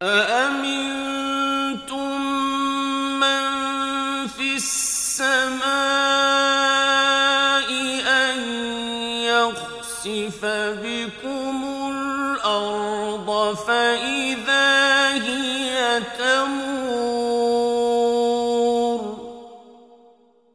أأمنتم من في السماء أن يخسف بكم الأرض فإذا هي تمور